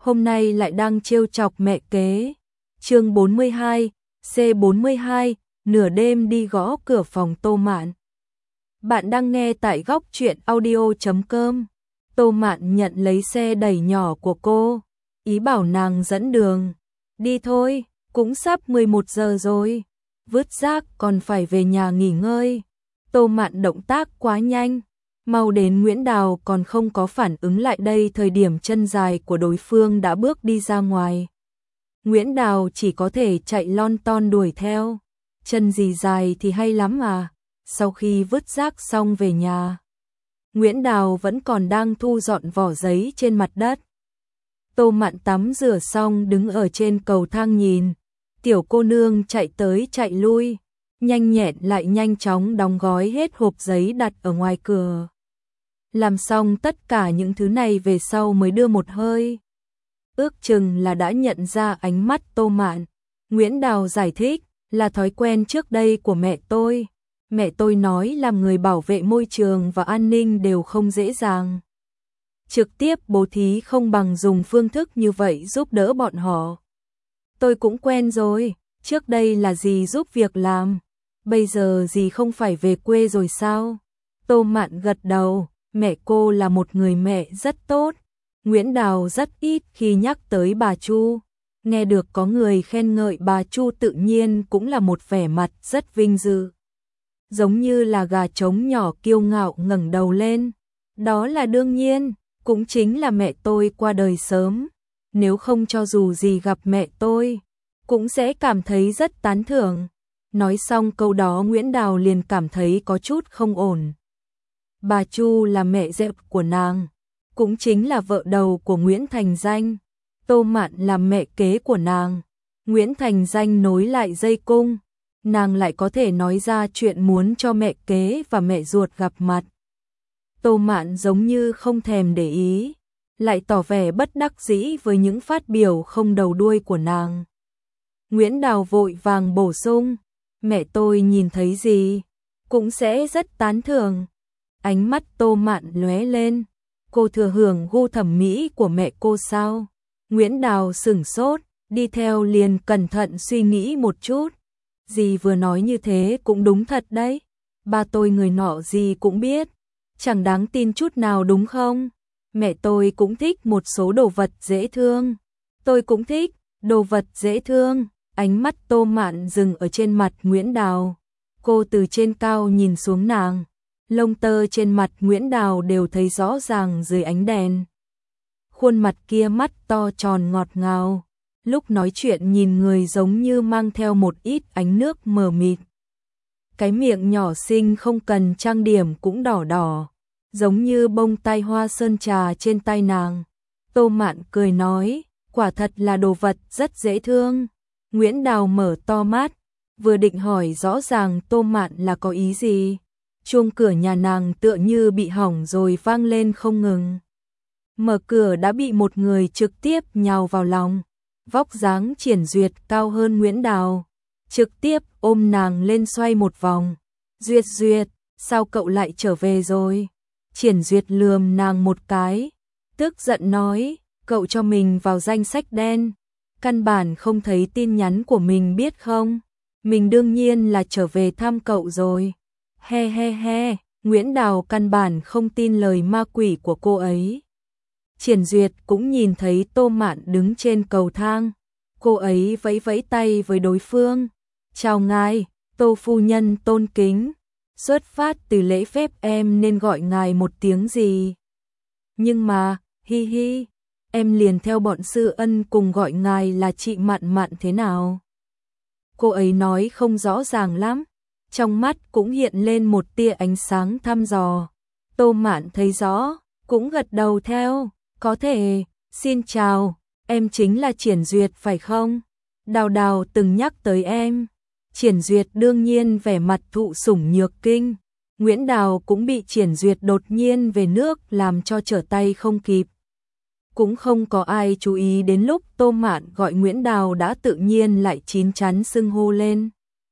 hôm nay lại đang trêu chọc mẹ kế. Chương 42, C42, nửa đêm đi gõ cửa phòng Tô Mạn. Bạn đang nghe tại góc truyện audio.com. Tô Mạn nhận lấy xe đẩy nhỏ của cô, ý bảo nàng dẫn đường. Đi thôi, cũng sắp 11 giờ rồi, vứt rác còn phải về nhà nghỉ ngơi. Tô Mạn động tác quá nhanh, mau đến Nguyễn Đào còn không có phản ứng lại đây, thời điểm chân dài của đối phương đã bước đi ra ngoài. Nguyễn Đào chỉ có thể chạy lon ton đuổi theo, chân gì dài thì hay lắm à. Sau khi vứt rác xong về nhà, Nguyễn Đào vẫn còn đang thu dọn vỏ giấy trên mặt đất. Tô Mạn tắm rửa xong đứng ở trên cầu thang nhìn, tiểu cô nương chạy tới chạy lui, nhanh nhẹn lại nhanh chóng đóng gói hết hộp giấy đặt ở ngoài cửa. Làm xong tất cả những thứ này về sau mới đưa một hơi. Ước chừng là đã nhận ra ánh mắt Tô Mạn. Nguyễn Đào giải thích, là thói quen trước đây của mẹ tôi. Mẹ tôi nói làm người bảo vệ môi trường và an ninh đều không dễ dàng. Trực tiếp bố thí không bằng dùng phương thức như vậy giúp đỡ bọn họ. Tôi cũng quen rồi, trước đây là dì giúp việc làm, bây giờ dì không phải về quê rồi sao? Tô Mạn gật đầu, mẹ cô là một người mẹ rất tốt. Nguyễn Đào rất ít khi nhắc tới bà Chu, nghe được có người khen ngợi bà Chu tự nhiên cũng là một vẻ mặt rất vinh dự. Giống như là gà trống nhỏ kiêu ngạo ngẩng đầu lên. Đó là đương nhiên, cũng chính là mẹ tôi qua đời sớm. Nếu không cho dù gì gặp mẹ tôi, cũng sẽ cảm thấy rất tán thưởng. Nói xong câu đó Nguyễn Đào liền cảm thấy có chút không ổn. Bà Chu là mẹ dẹo của nàng, cũng chính là vợ đầu của Nguyễn Thành Danh. Tô Mạn là mẹ kế của nàng. Nguyễn Thành Danh nối lại dây cung, nàng lại có thể nói ra chuyện muốn cho mẹ kế và mẹ ruột gặp mặt. Tô Mạn giống như không thèm để ý, lại tỏ vẻ bất đắc dĩ với những phát biểu không đầu đuôi của nàng. Nguyễn Đào vội vàng bổ sung, mẹ tôi nhìn thấy gì cũng sẽ rất tán thưởng. Ánh mắt Tô Mạn lóe lên, cô thừa hưởng gu thẩm mỹ của mẹ cô sao? Nguyễn Đào sửng sốt, đi theo liền cẩn thận suy nghĩ một chút. Dì vừa nói như thế cũng đúng thật đấy. Ba tôi người nọ dì cũng biết, chẳng đáng tin chút nào đúng không? Mẹ tôi cũng thích một số đồ vật dễ thương. Tôi cũng thích đồ vật dễ thương. Ánh mắt Tô Mạn dừng ở trên mặt Nguyễn Đào. Cô từ trên cao nhìn xuống nàng. Lông tơ trên mặt Nguyễn Đào đều thấy rõ ràng dưới ánh đèn. Khuôn mặt kia mắt to tròn ngọt ngào. Lúc nói chuyện nhìn người giống như mang theo một ít ánh nước mờ mịt. Cái miệng nhỏ xinh không cần trang điểm cũng đỏ đỏ, giống như bông tai hoa sơn trà trên tay nàng. Tô Mạn cười nói, quả thật là đồ vật rất dễ thương. Nguyễn Đào mở to mắt, vừa định hỏi rõ ràng Tô Mạn là có ý gì. Chuông cửa nhà nàng tựa như bị hỏng rồi vang lên không ngừng. Mở cửa đã bị một người trực tiếp nhào vào lòng. Vóc dáng Triển Duyệt cao hơn Nguyễn Đào, trực tiếp ôm nàng lên xoay một vòng. Duyệt Duyệt, sao cậu lại trở về rồi? Triển Duyệt lườm nàng một cái, tức giận nói, cậu cho mình vào danh sách đen, căn bản không thấy tin nhắn của mình biết không? Mình đương nhiên là trở về thăm cậu rồi. He he he, Nguyễn Đào căn bản không tin lời ma quỷ của cô ấy. Triển Duyệt cũng nhìn thấy Tô Mạn đứng trên cầu thang. Cô ấy vẫy vẫy tay với đối phương. Chào ngài, Tô phu nhân tôn kính. Xuất phát từ lễ phép em nên gọi ngài một tiếng gì. Nhưng mà, hi hi, em liền theo bọn sư ân cùng gọi ngài là chị Mạn Mạn thế nào? Cô ấy nói không rõ ràng lắm. Trong mắt cũng hiện lên một tia ánh sáng thăm dò. Tô Mạn thấy rõ, cũng gật đầu theo. Có thể, xin chào, em chính là Triển Duyệt phải không? Đào Đào từng nhắc tới em. Triển Duyệt đương nhiên vẻ mặt thụ sủng nhược kinh. Nguyễn Đào cũng bị Triển Duyệt đột nhiên về nước làm cho trở tay không kịp. Cũng không có ai chú ý đến lúc Tô Mạn gọi Nguyễn Đào đã tự nhiên lại chín chắn xưng hô lên.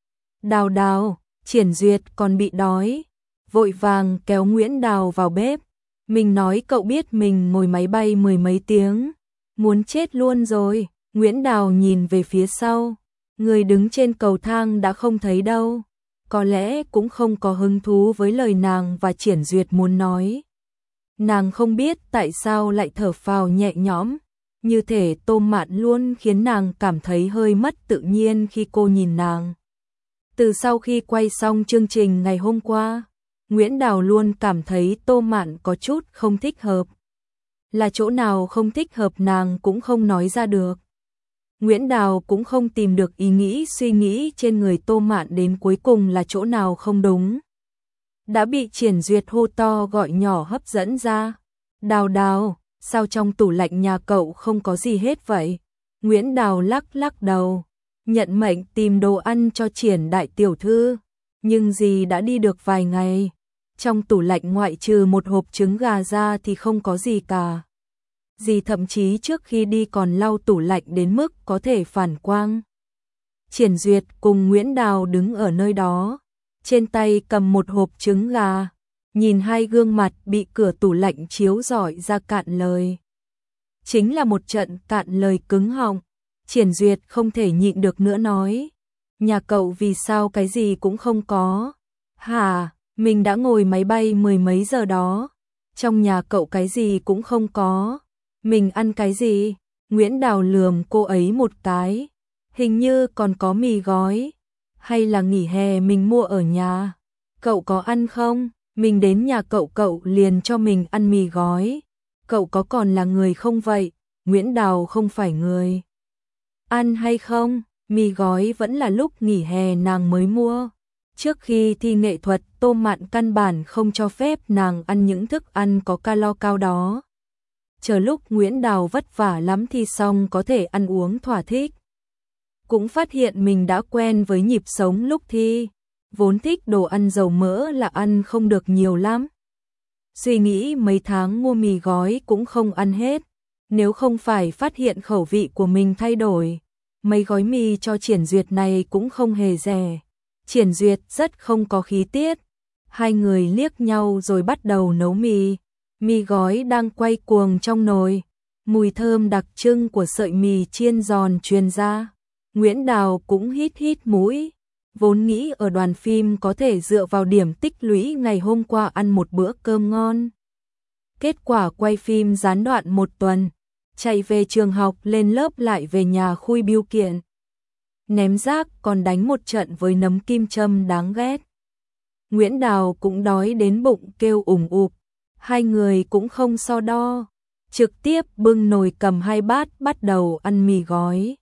Đào Đào, Triển Duyệt còn bị đói, vội vàng kéo Nguyễn Đào vào bếp. Mình nói cậu biết mình ngồi máy bay 10 mấy tiếng, Muốn chết luôn rồi. Nguyễn Đào nhìn về phía sau, người đứng trên cầu thang đã không thấy đâu. Có lẽ cũng không có hứng thú với lời nàng và Triển Duyệt muốn nói. Nàng không biết tại sao lại thở phào nhẹ nhõm, như thể Tô Mạn luôn khiến nàng cảm thấy hơi mất tự nhiên khi cô nhìn nàng. Từ sau khi quay xong chương trình ngày hôm qua, Nguyễn Đào luôn cảm thấy Tô Mạn có chút không thích hợp. Là chỗ nào không thích hợp nàng cũng không nói ra được. Nguyễn Đào cũng không tìm được ý nghĩ suy nghĩ trên người Tô Mạn đến cuối cùng là chỗ nào không đúng. Đã bị Triển Duyệt hô to gọi nhỏ hấp dẫn ra. Đào Đào, sao trong tủ lạnh nhà cậu không có gì hết vậy? Nguyễn Đào lắc lắc đầu, nhận mệnh tìm đồ ăn cho Triển đại tiểu thư. Nhưng dì đã đi được vài ngày. Trong tủ lạnh ngoại trừ một hộp trứng gà ra thì không có gì cả. Dì thậm chí trước khi đi còn lau tủ lạnh đến mức có thể phản quang. Triển Duyệt cùng Nguyễn Đào đứng ở nơi đó, trên tay cầm một hộp trứng gà, nhìn hai gương mặt bị cửa tủ lạnh chiếu rọi ra cạn lời. Chính là một trận cạn lời cứng họng. Triển Duyệt không thể nhịn được nữa nói, nhà cậu vì sao cái gì cũng không có? Hả, mình đã ngồi máy bay mười mấy giờ đó, trong nhà cậu cái gì cũng không có. Mình ăn cái gì? Nguyễn Đào lườm cô ấy một cái. Hình như còn có mì gói. Hay là nghỉ hè mình mua ở nhà? Cậu có ăn không? Mình đến nhà cậu liền cho mình ăn mì gói. Cậu có còn là người không vậy? Nguyễn Đào không phải người. Ăn hay không? Mì gói vẫn là lúc nghỉ hè nàng mới mua. Trước khi thi nghệ thuật, Tô Mạn căn bản không cho phép nàng ăn những thức ăn có calo cao đó. Chờ lúc Nguyễn Đào vất vả lắm thi xong có thể ăn uống thỏa thích. Cũng phát hiện mình đã quen với nhịp sống lúc thi, vốn thích đồ ăn dầu mỡ là ăn không được nhiều lắm. Suy nghĩ mấy tháng mua mì gói cũng không ăn hết, nếu không phải phát hiện khẩu vị của mình thay đổi. Mấy gói mì cho Triển Duyệt này cũng không hề rẻ. Triển Duyệt rất không có khí tiết. Hai người liếc nhau rồi bắt đầu nấu mì. Mì gói đang quay cuồng trong nồi, mùi thơm đặc trưng của sợi mì chiên giòn truyền ra. Nguyễn Đào cũng hít hít mũi, vốn nghĩ ở đoàn phim có thể dựa vào điểm tích lũy ngày hôm qua ăn một bữa cơm ngon. Kết quả quay phim gián đoạn một tuần, chạy về trường học lên lớp lại về nhà khui biêu kiện. Ném rác còn đánh một trận với nấm kim châm đáng ghét. Nguyễn Đào cũng đói đến bụng kêu ủng ục. Hai người cũng không so đo, trực tiếp bưng nồi cầm hai bát bắt đầu ăn mì gói.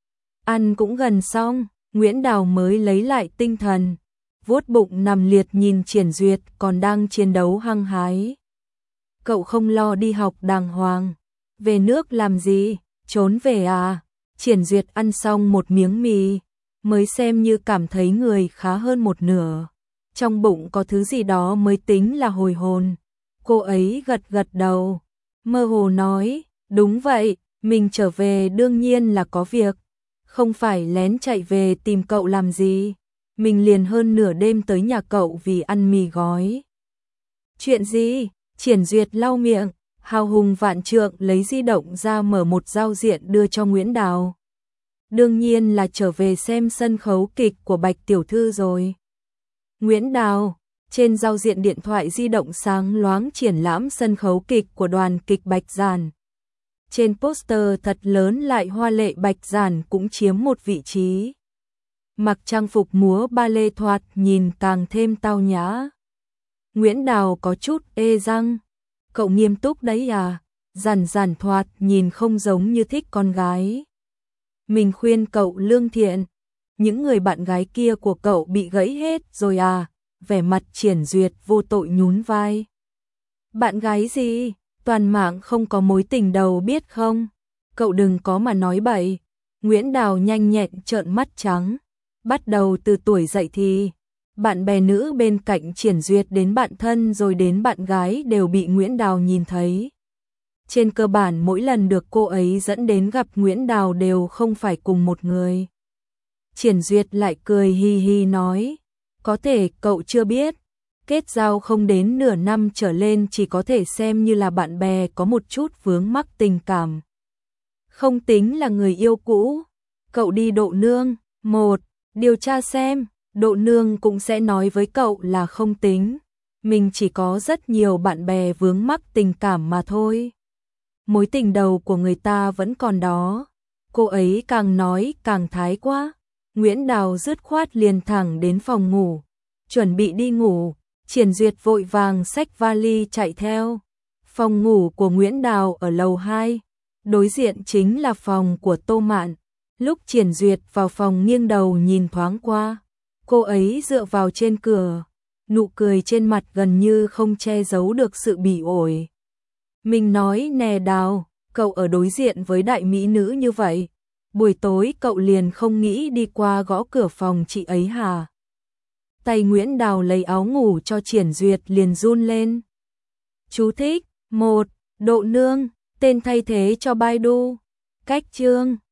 Ăn cũng gần xong, Nguyễn Đào mới lấy lại tinh thần, vuốt bụng nằm liệt nhìn Triển Duyệt còn đang chiến đấu hăng hái. Cậu không lo đi học đàng hoàng, về nước làm gì, trốn về à? Triển Duyệt ăn xong một miếng mì, mới xem như cảm thấy người khá hơn một nửa. Trong bụng có thứ gì đó mới tính là hồi hồn. Cô ấy gật gật đầu, mơ hồ nói, đúng vậy, mình trở về đương nhiên là có việc, không phải lén chạy về tìm cậu làm gì, mình liền hơn nửa đêm tới nhà cậu vì ăn mì gói. Chuyện gì? Triển Duyệt lau miệng, hào hùng vạn trượng lấy di động ra mở một giao diện đưa cho Nguyễn Đào. Đương nhiên là trở về xem sân khấu kịch của Bạch Tiểu Thư rồi. Nguyễn Đào, trên giao diện điện thoại di động sáng loáng triển lãm sân khấu kịch của đoàn kịch Bạch Giản. Trên poster thật lớn lại hoa lệ Bạch Giản cũng chiếm một vị trí. Mặc trang phục múa ba lê thoạt nhìn càng thêm tao nhã. Nguyễn Đào có chút ê răng. Cậu nghiêm túc đấy à? Giản Giản thoạt nhìn không giống như thích con gái. Mình khuyên cậu lương thiện. Những người bạn gái kia của cậu bị gãy hết rồi à? Vẻ mặt Triển Duyệt vô tội nhún vai. Bạn gái gì? Toàn mạng không có mối tình đầu biết không? Cậu đừng có mà nói bậy. Nguyễn Đào nhanh nhẹn trợn mắt trắng. Bắt đầu từ tuổi dậy thì, bạn bè nữ bên cạnh Triển Duyệt đến bạn thân rồi đến bạn gái đều bị Nguyễn Đào nhìn thấy. Trên cơ bản mỗi lần được cô ấy dẫn đến gặp Nguyễn Đào đều không phải cùng một người. Triển Duyệt lại cười hi hi nói, có thể cậu chưa biết, kết giao không đến nửa năm trở lên chỉ có thể xem như là bạn bè có một chút vướng mắc tình cảm. Không tính là người yêu cũ. Cậu đi Độ Nương. Một, điều tra xem, Độ Nương cũng sẽ nói với cậu là không tính. Mình chỉ có rất nhiều bạn bè vướng mắc tình cảm mà thôi. Mối tình đầu của người ta vẫn còn đó. Cô ấy càng nói càng thái quá. Nguyễn Đào dứt khoát liền thẳng đến phòng ngủ. Chuẩn bị đi ngủ, Triển Duyệt vội vàng xách vali chạy theo. Phòng ngủ của Nguyễn Đào ở lầu 2, đối diện chính là phòng của Tô Mạn. Lúc Triển Duyệt vào phòng nghiêng đầu nhìn thoáng qua, cô ấy dựa vào trên cửa, nụ cười trên mặt gần như không che giấu được sự bỉ ổi. Mình nói nè Đào, cậu ở đối diện với đại mỹ nữ như vậy, buổi tối cậu liền không nghĩ đi qua gõ cửa phòng chị ấy hả? Tay Nguyễn Đào lấy áo ngủ cho Triển Duyệt liền run lên. Chú thích: 1. Độ Nương, tên thay thế cho Baidu. Cách chương